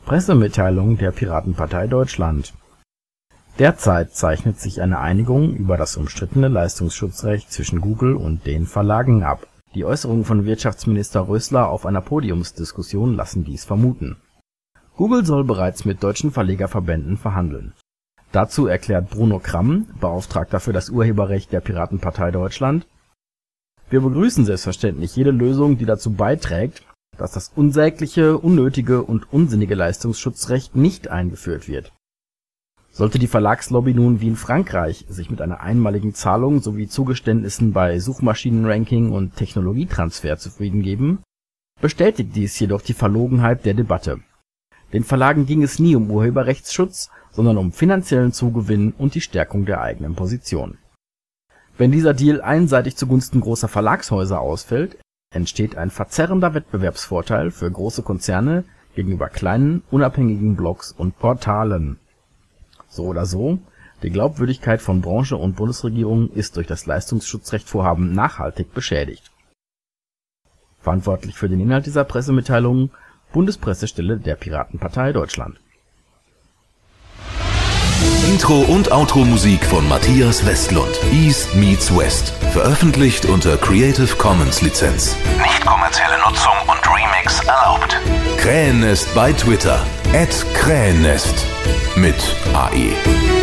Pressemitteilung der Piratenpartei Deutschland. Derzeit zeichnet sich eine Einigung über das umstrittene Leistungsschutzrecht zwischen Google und den Verlagen ab. Die Äußerungen von Wirtschaftsminister Rösler auf einer Podiumsdiskussion lassen dies vermuten. Google soll bereits mit deutschen Verlegerverbänden verhandeln. Dazu erklärt Bruno Kramm, Beauftragter für das Urheberrecht der Piratenpartei Deutschland: Wir begrüßen selbstverständlich jede Lösung, die dazu beiträgt, dass das unsägliche, unnötige und unsinnige Leistungsschutzrecht nicht eingeführt wird. Sollte die Verlagslobby nun wie in Frankreich sich mit einer einmaligen Zahlung sowie Zugeständnissen bei Suchmaschinenranking und Technologietransfer zufrieden geben, bestätigt dies jedoch die Verlogenheit der Debatte. Den Verlagen ging es nie um Urheberrechtsschutz, sondern um finanziellen Zugewinn und die Stärkung der eigenen Position. Wenn dieser Deal einseitig zugunsten großer Verlagshäuser ausfällt, entsteht ein verzerrender Wettbewerbsvorteil für große Konzerne gegenüber kleinen, unabhängigen Blogs und Portalen. So oder so, die Glaubwürdigkeit von Branche und Bundesregierung ist durch das Leistungsschutzrechtvorhaben nachhaltig beschädigt. Verantwortlich für den Inhalt dieser Pressemitteilung: Bundespressestelle der Piratenpartei Deutschland. Intro und Outro-Musik von Matthias Westlund. East meets West. Veröffentlicht unter Creative Commons Lizenz. Nicht kommerzielle Nutzung und Remix erlaubt. Krähennest bei Twitter. @Krähennest. Mit AE.